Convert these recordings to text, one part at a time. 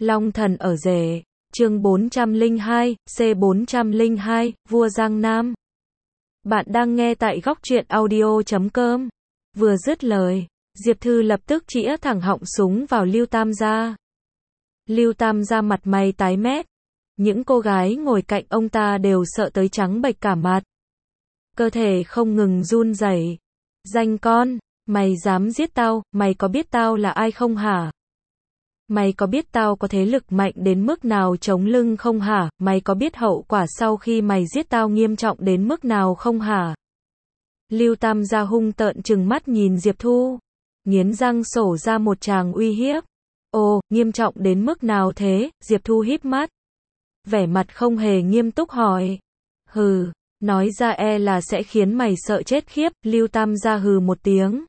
Long thần ở rể, chương 402, C402, vua Giang Nam. Bạn đang nghe tại góc truyện audio.com. Vừa dứt lời, Diệp Thư lập tức chĩa thẳng họng súng vào Lưu Tam gia. Lưu Tam gia mặt mày tái mét. Những cô gái ngồi cạnh ông ta đều sợ tới trắng bệch cả mặt. Cơ thể không ngừng run rẩy. Danh con, mày dám giết tao, mày có biết tao là ai không hả? Mày có biết tao có thế lực mạnh đến mức nào chống lưng không hả? Mày có biết hậu quả sau khi mày giết tao nghiêm trọng đến mức nào không hả? Lưu Tam gia hung tợn trừng mắt nhìn Diệp Thu, nghiến răng sổ ra một tràng uy hiếp. Ồ, nghiêm trọng đến mức nào thế? Diệp Thu híp mắt, vẻ mặt không hề nghiêm túc hỏi. Hừ, nói ra e là sẽ khiến mày sợ chết khiếp. Lưu Tam gia hừ một tiếng.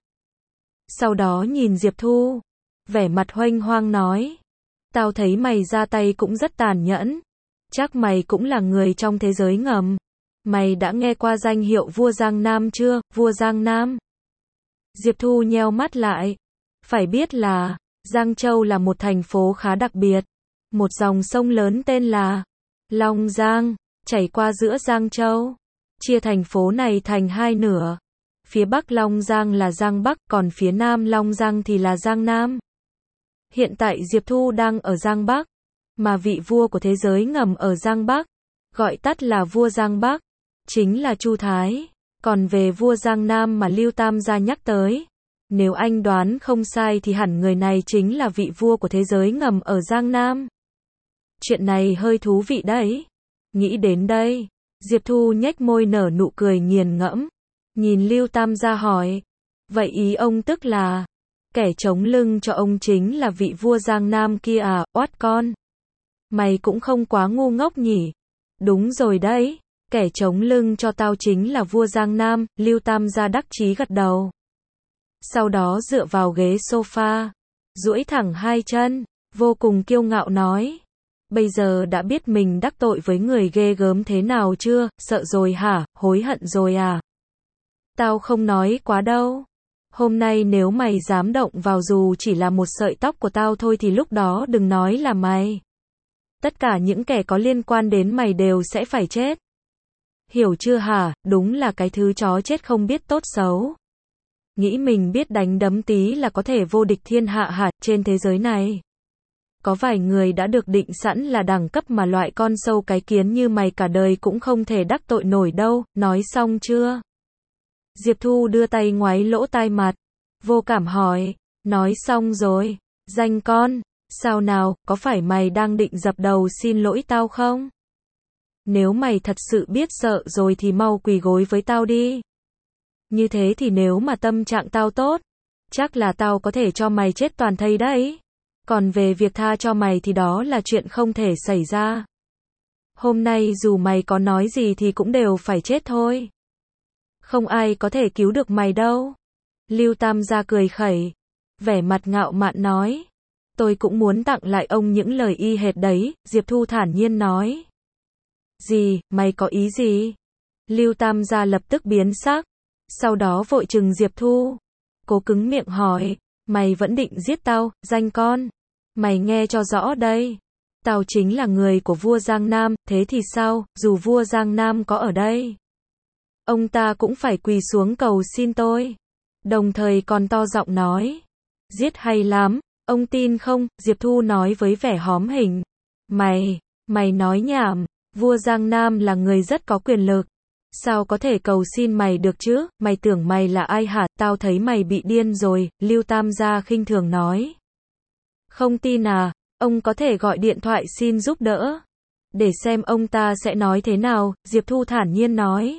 Sau đó nhìn Diệp Thu, vẻ mặt hoanh hoang nói. Tao thấy mày ra tay cũng rất tàn nhẫn. Chắc mày cũng là người trong thế giới ngầm. Mày đã nghe qua danh hiệu vua Giang Nam chưa? Vua Giang Nam. Diệp Thu nheo mắt lại. Phải biết là, Giang Châu là một thành phố khá đặc biệt. Một dòng sông lớn tên là Long Giang, chảy qua giữa Giang Châu. Chia thành phố này thành hai nửa. Phía Bắc Long Giang là Giang Bắc, còn phía Nam Long Giang thì là Giang Nam. Hiện tại Diệp Thu đang ở Giang Bắc, mà vị vua của thế giới ngầm ở Giang Bắc, gọi tắt là vua Giang Bắc, chính là Chu Thái. Còn về vua Giang Nam mà Lưu Tam gia nhắc tới, nếu anh đoán không sai thì hẳn người này chính là vị vua của thế giới ngầm ở Giang Nam. Chuyện này hơi thú vị đấy. Nghĩ đến đây, Diệp Thu nhếch môi nở nụ cười nghiền ngẫm, nhìn Lưu Tam gia hỏi, vậy ý ông tức là, kẻ chống lưng cho ông chính là vị vua Giang Nam kia à? Oát con, mày cũng không quá ngu ngốc nhỉ? Đúng rồi đấy, kẻ chống lưng cho tao chính là vua Giang Nam. Lưu Tam gia đắc chí gật đầu. Sau đó dựa vào ghế sofa, duỗi thẳng hai chân, vô cùng kiêu ngạo nói. Bây giờ đã biết mình đắc tội với người ghê gớm thế nào chưa? Sợ rồi hả? Hối hận rồi à? Tao không nói quá đâu. Hôm nay nếu mày dám động vào dù chỉ là một sợi tóc của tao thôi thì lúc đó đừng nói là mày. Tất cả những kẻ có liên quan đến mày đều sẽ phải chết. Hiểu chưa hả? Đúng là cái thứ chó chết không biết tốt xấu. Nghĩ mình biết đánh đấm tí là có thể vô địch thiên hạ hả? Trên thế giới này, có vài người đã được định sẵn là đẳng cấp mà loại con sâu cái kiến như mày cả đời cũng không thể đắc tội nổi đâu. Nói xong chưa? Diệp Thu đưa tay ngoáy lỗ tai mặt, vô cảm hỏi, nói xong rồi. Danh con, sao nào, có phải mày đang định dập đầu xin lỗi tao không? Nếu mày thật sự biết sợ rồi thì mau quỳ gối với tao đi. Như thế thì nếu mà tâm trạng tao tốt, chắc là tao có thể cho mày chết toàn thây đấy. Còn về việc tha cho mày thì đó là chuyện không thể xảy ra. Hôm nay dù mày có nói gì thì cũng đều phải chết thôi. Không ai có thể cứu được mày đâu. Lưu Tam gia cười khẩy, vẻ mặt ngạo mạn nói. Tôi cũng muốn tặng lại ông những lời y hệt đấy. Diệp Thu thản nhiên nói. Gì, mày có ý gì? Lưu Tam gia lập tức biến sắc, sau đó vội trừng Diệp Thu, cố cứng miệng hỏi, mày vẫn định giết tao? Danh con, mày nghe cho rõ đây, tao chính là người của vua Giang Nam. Thế thì sao, dù vua Giang Nam có ở đây, ông ta cũng phải quỳ xuống cầu xin tôi. Đồng thời còn to giọng nói, giết hay lắm, ông tin không? Diệp Thu nói với vẻ hóm hỉnh, mày nói nhảm, vua Giang Nam là người rất có quyền lực. Sao có thể cầu xin mày được chứ? Mày tưởng mày là ai hả? Tao thấy mày bị điên rồi. Lưu Tam gia khinh thường nói. Không tin à? Ông có thể gọi điện thoại xin giúp đỡ, để xem ông ta sẽ nói thế nào. Diệp Thu thản nhiên nói.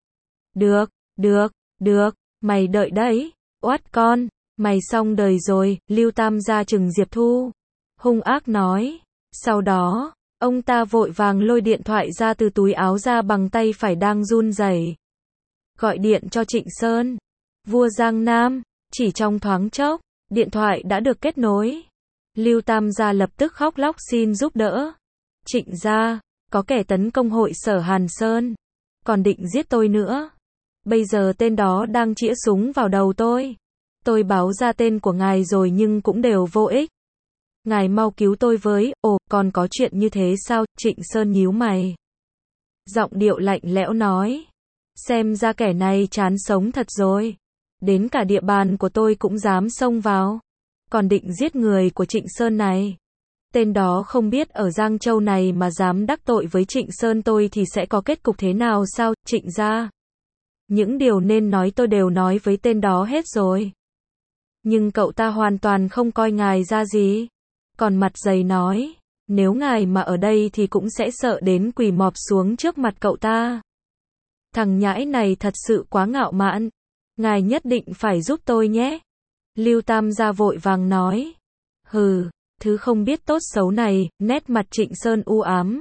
Được, mày đợi đấy. Oát con, mày xong đời rồi. Lưu Tam gia trừng Diệp Thu, hung ác nói. Sau đó, ông ta vội vàng lôi điện thoại ra từ túi áo ra bằng tay phải đang run rẩy. Gọi điện cho Trịnh Sơn, vua Giang Nam. Chỉ trong thoáng chốc, điện thoại đã được kết nối. Lưu Tam gia lập tức khóc lóc xin giúp đỡ. Trịnh gia, có kẻ tấn công hội sở Hàn Sơn, còn định giết tôi nữa. Bây giờ tên đó đang chĩa súng vào đầu tôi. Tôi báo ra tên của ngài rồi nhưng cũng đều vô ích. Ngài mau cứu tôi với, ồ, còn có chuyện như thế sao? Trịnh Sơn nhíu mày. Giọng điệu lạnh lẽo nói. Xem ra kẻ này chán sống thật rồi. Đến cả địa bàn của tôi cũng dám xông vào. Còn định giết người của Trịnh Sơn này. Tên đó không biết ở Giang Châu này mà dám đắc tội với Trịnh Sơn tôi thì sẽ có kết cục thế nào sao, Trịnh gia? Những điều nên nói tôi đều nói với tên đó hết rồi. Nhưng cậu ta hoàn toàn không coi ngài ra gì. Còn mặt dày nói, nếu ngài mà ở đây thì cũng sẽ sợ đến quỳ mọp xuống trước mặt cậu ta. Thằng nhãi này thật sự quá ngạo mạn. Ngài nhất định phải giúp tôi nhé. Lưu Tam gia vội vàng nói. Hừ, thứ không biết tốt xấu này, nét mặt Trịnh Sơn u ám.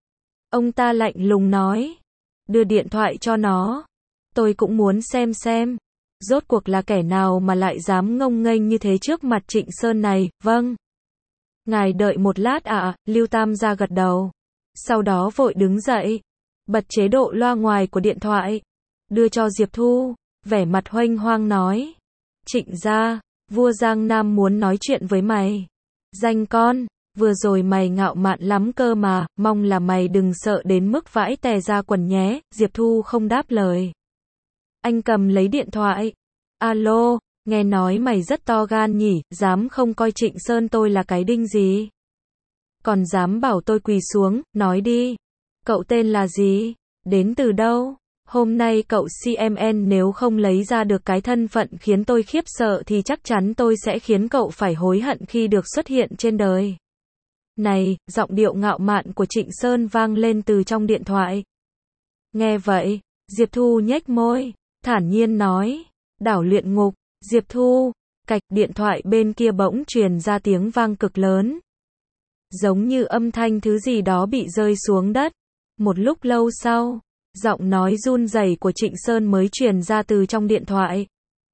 Ông ta lạnh lùng nói. Đưa điện thoại cho nó. Tôi cũng muốn xem. Rốt cuộc là kẻ nào mà lại dám ngông nghênh như thế trước mặt Trịnh Sơn này, vâng. Ngài đợi một lát ạ, Lưu Tam gia gật đầu. Sau đó vội đứng dậy. Bật chế độ loa ngoài của điện thoại. Đưa cho Diệp Thu, vẻ mặt hoanh hoang nói. Trịnh gia, vua Giang Nam muốn nói chuyện với mày. Danh con, vừa rồi mày ngạo mạn lắm cơ mà, mong là mày đừng sợ đến mức vãi tè ra quần nhé. Diệp Thu không đáp lời. Anh cầm lấy điện thoại. Alo, nghe nói mày rất to gan nhỉ, dám không coi Trịnh Sơn tôi là cái đinh gì. Còn dám bảo tôi quỳ xuống, nói đi. Cậu tên là gì? Đến từ đâu? Hôm nay cậu CMN nếu không lấy ra được cái thân phận khiến tôi khiếp sợ thì chắc chắn tôi sẽ khiến cậu phải hối hận khi được xuất hiện trên đời. Này, giọng điệu ngạo mạn của Trịnh Sơn vang lên từ trong điện thoại. Nghe vậy, Diệp Thu nhếch môi, thản nhiên nói, đảo luyện ngục, Diệp Thu, cạch điện thoại bên kia bỗng truyền ra tiếng vang cực lớn. Giống như âm thanh thứ gì đó bị rơi xuống đất. Một lúc lâu sau, giọng nói run rẩy của Trịnh Sơn mới truyền ra từ trong điện thoại.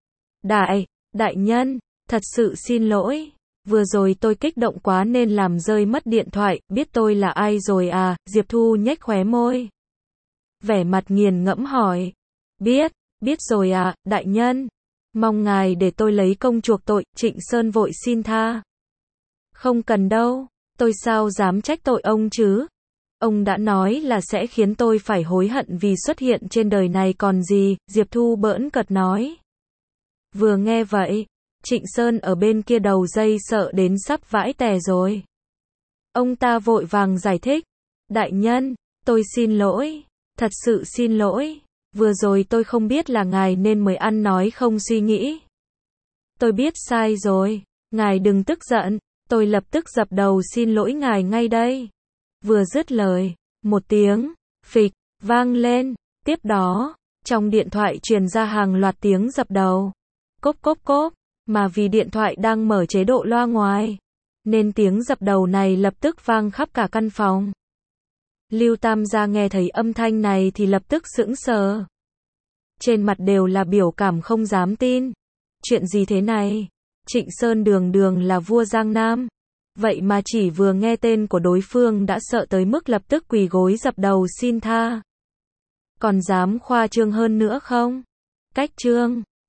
Đại nhân, thật sự xin lỗi. Vừa rồi tôi kích động quá nên làm rơi mất điện thoại, biết tôi là ai rồi à, Diệp Thu nhếch khóe môi. Vẻ mặt nghiền ngẫm hỏi. Biết rồi à, đại nhân. Mong ngài để tôi lấy công chuộc tội, Trịnh Sơn vội xin tha. Không cần đâu, tôi sao dám trách tội ông chứ. Ông đã nói là sẽ khiến tôi phải hối hận vì xuất hiện trên đời này còn gì, Diệp Thu bỡn cợt nói. Vừa nghe vậy, Trịnh Sơn ở bên kia đầu dây sợ đến sắp vãi tè rồi. Ông ta vội vàng giải thích. Đại nhân, tôi xin lỗi, thật sự xin lỗi. Vừa rồi tôi không biết là ngài nên mới ăn nói không suy nghĩ. Tôi biết sai rồi, ngài đừng tức giận, tôi lập tức dập đầu xin lỗi ngài ngay đây. Vừa dứt lời, một tiếng phịch vang lên, tiếp đó, trong điện thoại truyền ra hàng loạt tiếng dập đầu. Cốp, mà vì điện thoại đang mở chế độ loa ngoài, nên tiếng dập đầu này lập tức vang khắp cả căn phòng. Lưu Tam gia nghe thấy âm thanh này thì lập tức sững sờ. Trên mặt đều là biểu cảm không dám tin. Chuyện gì thế này? Trịnh Sơn đường là vua Giang Nam. Vậy mà chỉ vừa nghe tên của đối phương đã sợ tới mức lập tức quỳ gối dập đầu xin tha. Còn dám khoa trương hơn nữa không? Cách trương.